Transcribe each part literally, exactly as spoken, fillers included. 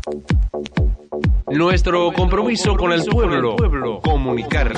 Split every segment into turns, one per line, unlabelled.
Nuestro compromiso con el pueblo, comunicar.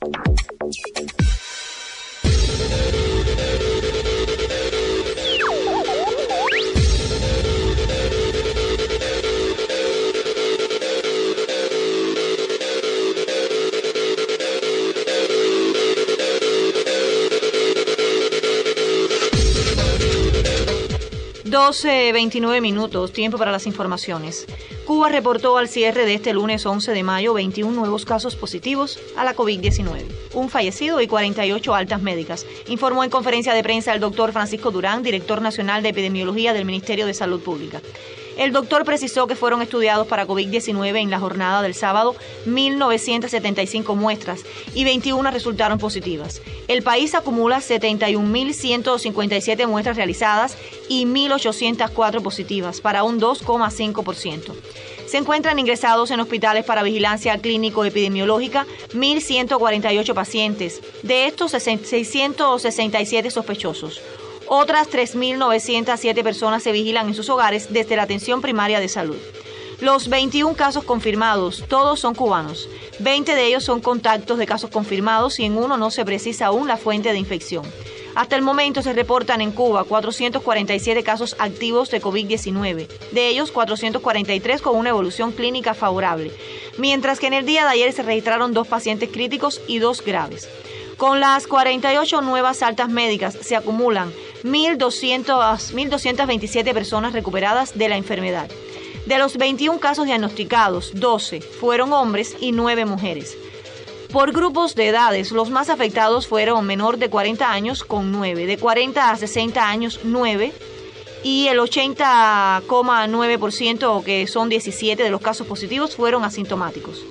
doce veintinueve minutos, tiempo para las informaciones. Cuba reportó al cierre de este lunes once de mayo veintiún nuevos casos positivos a la COVID diecinueve, un fallecido y cuarenta y ocho altas médicas, informó en conferencia de prensa el doctor Francisco Durán, director nacional de epidemiología del Ministerio de Salud Pública. El doctor precisó que fueron estudiados para COVID diecinueve en la jornada del sábado mil novecientas setenta y cinco muestras y veintiuna resultaron positivas. El país acumula setenta y un mil ciento cincuenta y siete muestras realizadas y mil ochocientas cuatro positivas, para un dos coma cinco por ciento. Se encuentran ingresados en hospitales para vigilancia clínico-epidemiológica mil ciento cuarenta y ocho pacientes, de estos seiscientos sesenta y siete sospechosos. Otras tres mil novecientas siete personas se vigilan en sus hogares desde la atención primaria de salud. Los veintiún casos confirmados, todos son cubanos. veinte de ellos son contactos de casos confirmados y en uno no se precisa aún la fuente de infección. Hasta el momento se reportan en Cuba cuatrocientos cuarenta y siete casos activos de COVID diecinueve, de ellos cuatrocientos cuarenta y tres con una evolución clínica favorable, mientras que en el día de ayer se registraron dos pacientes críticos y dos graves. Con las cuarenta y ocho nuevas altas médicas se acumulan mil doscientas veintisiete personas recuperadas de la enfermedad. De los veintiún casos diagnosticados, doce fueron hombres y nueve mujeres. Por grupos de edades, los más afectados fueron menor de cuarenta años con nueve, de cuarenta a sesenta años nueve y el ochenta coma nueve por ciento, que son diecisiete de los casos positivos, fueron asintomáticos.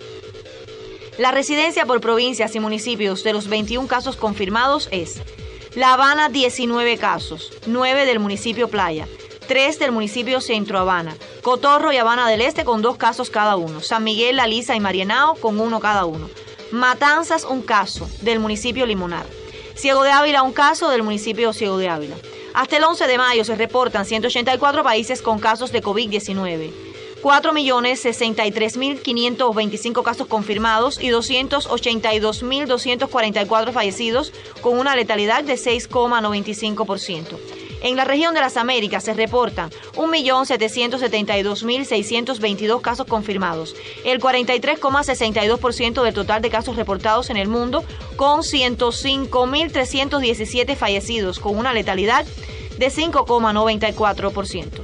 La residencia por provincias y municipios de los veintiún casos confirmados es: La Habana diecinueve casos, nueve del municipio Playa, tres del municipio Centro Habana, Cotorro y Habana del Este con dos casos cada uno, San Miguel, La Lisa y Marianao con uno cada uno, Matanzas un caso del municipio Limonar, Ciego de Ávila un caso del municipio Ciego de Ávila. Hasta el once de mayo se reportan ciento ochenta y cuatro países con casos de COVID diecinueve. cuatro millones sesenta y tres mil quinientos veinticinco casos confirmados y doscientos ochenta y dos mil doscientos cuarenta y cuatro fallecidos con una letalidad de seis coma noventa y cinco por ciento. En la región de las Américas se reportan un millón setecientos setenta y dos mil seiscientos veintidós casos confirmados, el cuarenta y tres coma sesenta y dos por ciento del total de casos reportados en el mundo, con ciento cinco mil trescientos diecisiete fallecidos con una letalidad de cinco coma noventa y cuatro por ciento.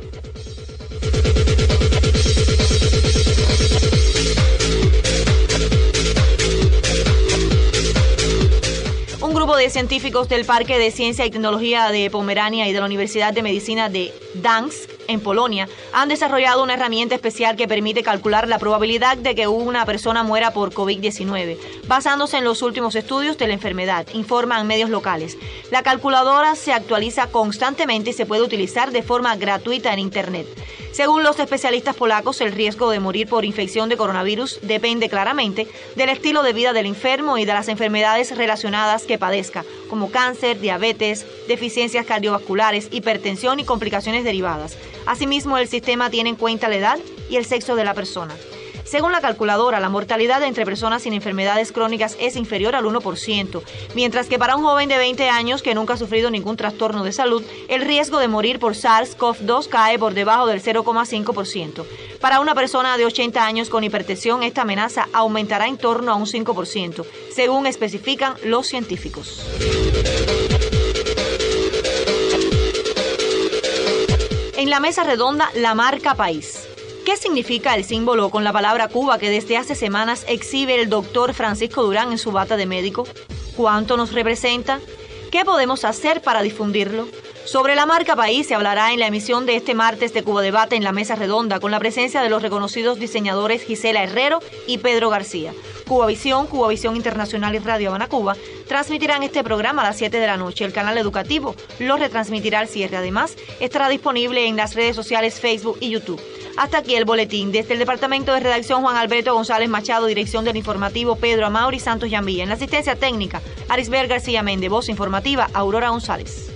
Un grupo de científicos del Parque de Ciencia y Tecnología de Pomerania y de la Universidad de Medicina de Gdańsk, en Polonia, han desarrollado una herramienta especial que permite calcular la probabilidad de que una persona muera por COVID diecinueve, basándose en los últimos estudios de la enfermedad, informan medios locales. La calculadora se actualiza constantemente y se puede utilizar de forma gratuita en Internet. Según los especialistas polacos, el riesgo de morir por infección de coronavirus depende claramente del estilo de vida del enfermo y de las enfermedades relacionadas que padezca, como cáncer, diabetes, deficiencias cardiovasculares, hipertensión y complicaciones derivadas. Asimismo, el sistema tiene en cuenta la edad y el sexo de la persona. Según la calculadora, la mortalidad entre personas sin enfermedades crónicas es inferior al uno por ciento, mientras que para un joven de veinte años que nunca ha sufrido ningún trastorno de salud, el riesgo de morir por SARS CoV dos cae por debajo del cero coma cinco por ciento. Para una persona de ochenta años con hipertensión, esta amenaza aumentará en torno a un cinco por ciento, según especifican los científicos. En la mesa redonda, la marca País. ¿Qué significa el símbolo con la palabra Cuba que desde hace semanas exhibe el doctor Francisco Durán en su bata de médico? ¿Cuánto nos representa? ¿Qué podemos hacer para difundirlo? Sobre la marca País se hablará en la emisión de este martes de Cuba Debate en la Mesa Redonda, con la presencia de los reconocidos diseñadores Gisela Herrero y Pedro García. Cubavisión, Cubavisión Internacional y Radio Habana Cuba transmitirán este programa a las siete de la noche. El canal educativo lo retransmitirá al cierre. Además, estará disponible en las redes sociales Facebook y YouTube. Hasta aquí el boletín. Desde el Departamento de Redacción, Juan Alberto González Machado, dirección del informativo Pedro Amauri Santos Yambilla. En la asistencia técnica, Arisbel García Méndez, voz informativa, Aurora González.